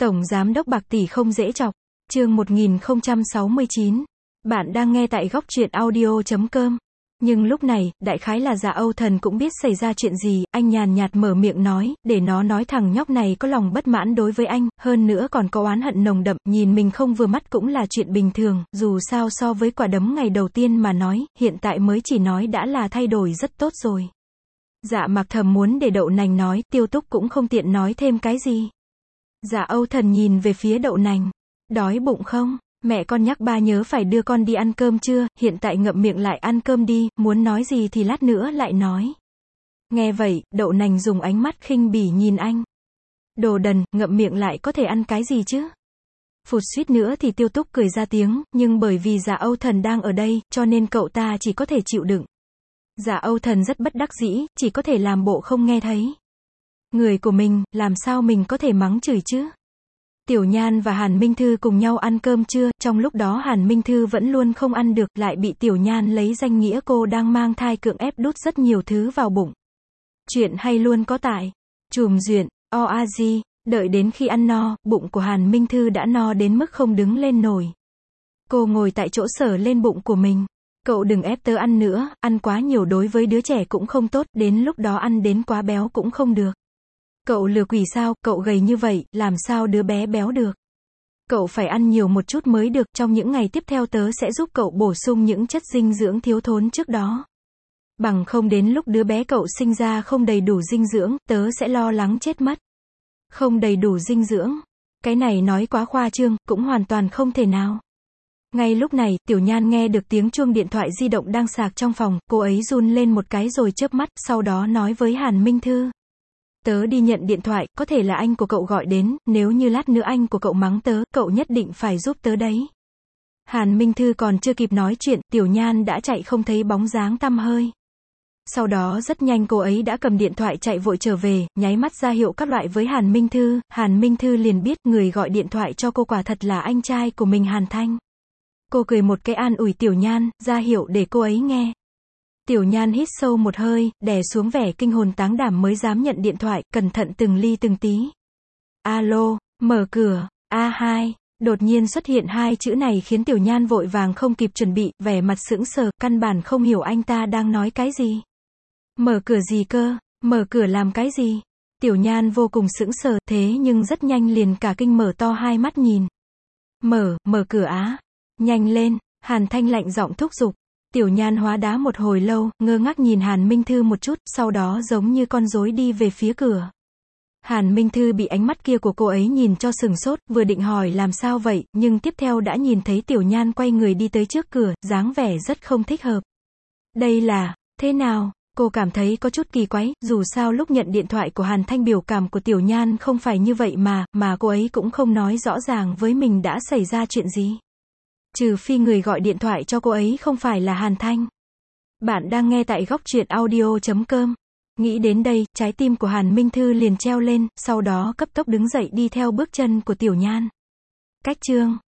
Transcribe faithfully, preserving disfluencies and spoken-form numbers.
Tổng giám đốc bạc tỷ không dễ chọc. Chương một nghìn không trăm sáu mươi chín. Bạn đang nghe tại góc truyện audio chấm com. Nhưng lúc này, đại khái là Dạ Âu Thần cũng biết xảy ra chuyện gì, anh nhàn nhạt mở miệng nói, để nó nói thằng nhóc này có lòng bất mãn đối với anh, hơn nữa còn có oán hận nồng đậm, nhìn mình không vừa mắt cũng là chuyện bình thường, dù sao so với quả đấm ngày đầu tiên mà nói, hiện tại mới chỉ nói đã là thay đổi rất tốt rồi. Dạ Mặc thầm muốn để Đậu Nành nói, Tiêu Túc cũng không tiện nói thêm cái gì. Dạ Âu Thần nhìn về phía Đậu Nành. Đói bụng không? Mẹ con nhắc ba nhớ phải đưa con đi ăn cơm chưa, hiện tại ngậm miệng lại ăn cơm đi, muốn nói gì thì lát nữa lại nói. Nghe vậy, Đậu Nành dùng ánh mắt khinh bỉ nhìn anh. Đồ đần, ngậm miệng lại có thể ăn cái gì chứ? Phụt suýt nữa thì Tiêu Túc cười ra tiếng, nhưng bởi vì Dạ Âu Thần đang ở đây, cho nên cậu ta chỉ có thể chịu đựng. Dạ Âu Thần rất bất đắc dĩ, chỉ có thể làm bộ không nghe thấy. Người của mình, làm sao mình có thể mắng chửi chứ? Tiểu Nhan và Hàn Minh Thư cùng nhau ăn cơm trưa, trong lúc đó Hàn Minh Thư vẫn luôn không ăn được, lại bị Tiểu Nhan lấy danh nghĩa cô đang mang thai cưỡng ép đút rất nhiều thứ vào bụng. Chuyện hay luôn có tại Chùm Duyện, o a di, đợi đến khi ăn no, bụng của Hàn Minh Thư đã no đến mức không đứng lên nổi. Cô ngồi tại chỗ sờ lên bụng của mình. Cậu đừng ép tớ ăn nữa, ăn quá nhiều đối với đứa trẻ cũng không tốt, đến lúc đó ăn đến quá béo cũng không được. Cậu lừa quỷ sao, cậu gầy như vậy, làm sao đứa bé béo được? Cậu phải ăn nhiều một chút mới được, trong những ngày tiếp theo tớ sẽ giúp cậu bổ sung những chất dinh dưỡng thiếu thốn trước đó. Bằng không đến lúc đứa bé cậu sinh ra không đầy đủ dinh dưỡng, tớ sẽ lo lắng chết mất. Không đầy đủ dinh dưỡng. Cái này nói quá khoa trương, cũng hoàn toàn không thể nào. Ngay lúc này, Tiểu Nhan nghe được tiếng chuông điện thoại di động đang sạc trong phòng, cô ấy run lên một cái rồi chớp mắt, sau đó nói với Hàn Minh Thư. Tớ đi nhận điện thoại, có thể là anh của cậu gọi đến, nếu như lát nữa anh của cậu mắng tớ, cậu nhất định phải giúp tớ đấy. Hàn Minh Thư còn chưa kịp nói chuyện, Tiểu Nhan đã chạy không thấy bóng dáng tăm hơi. Sau đó rất nhanh cô ấy đã cầm điện thoại chạy vội trở về, nháy mắt ra hiệu các loại với Hàn Minh Thư, Hàn Minh Thư liền biết người gọi điện thoại cho cô quả thật là anh trai của mình Hàn Thanh. Cô cười một cái an ủi Tiểu Nhan, ra hiệu để cô ấy nghe. Tiểu Nhan hít sâu một hơi, đè xuống vẻ kinh hồn táng đảm mới dám nhận điện thoại, cẩn thận từng ly từng tí. Alo, mở cửa, a hai, đột nhiên xuất hiện hai chữ này khiến Tiểu Nhan vội vàng không kịp chuẩn bị, vẻ mặt sững sờ, căn bản không hiểu anh ta đang nói cái gì. Mở cửa gì cơ, mở cửa làm cái gì? Tiểu Nhan vô cùng sững sờ, thế nhưng rất nhanh liền cả kinh mở to hai mắt nhìn. Mở, mở cửa á. Nhanh lên, Hàn Thanh lạnh giọng thúc giục. Tiểu Nhan hóa đá một hồi lâu, ngơ ngác nhìn Hàn Minh Thư một chút, sau đó giống như con rối đi về phía cửa. Hàn Minh Thư bị ánh mắt kia của cô ấy nhìn cho sừng sốt, vừa định hỏi làm sao vậy, nhưng tiếp theo đã nhìn thấy Tiểu Nhan quay người đi tới trước cửa, dáng vẻ rất không thích hợp. Đây là, thế nào? Cô cảm thấy có chút kỳ quái, dù sao lúc nhận điện thoại của Hàn Thanh biểu cảm của Tiểu Nhan không phải như vậy mà, mà cô ấy cũng không nói rõ ràng với mình đã xảy ra chuyện gì. Trừ phi người gọi điện thoại cho cô ấy không phải là Hàn Thanh. Bạn đang nghe tại góc truyện audio chấm com. Nghĩ đến đây, trái tim của Hàn Minh Thư liền treo lên, sau đó cấp tốc đứng dậy đi theo bước chân của Tiểu Nhan. Cách chương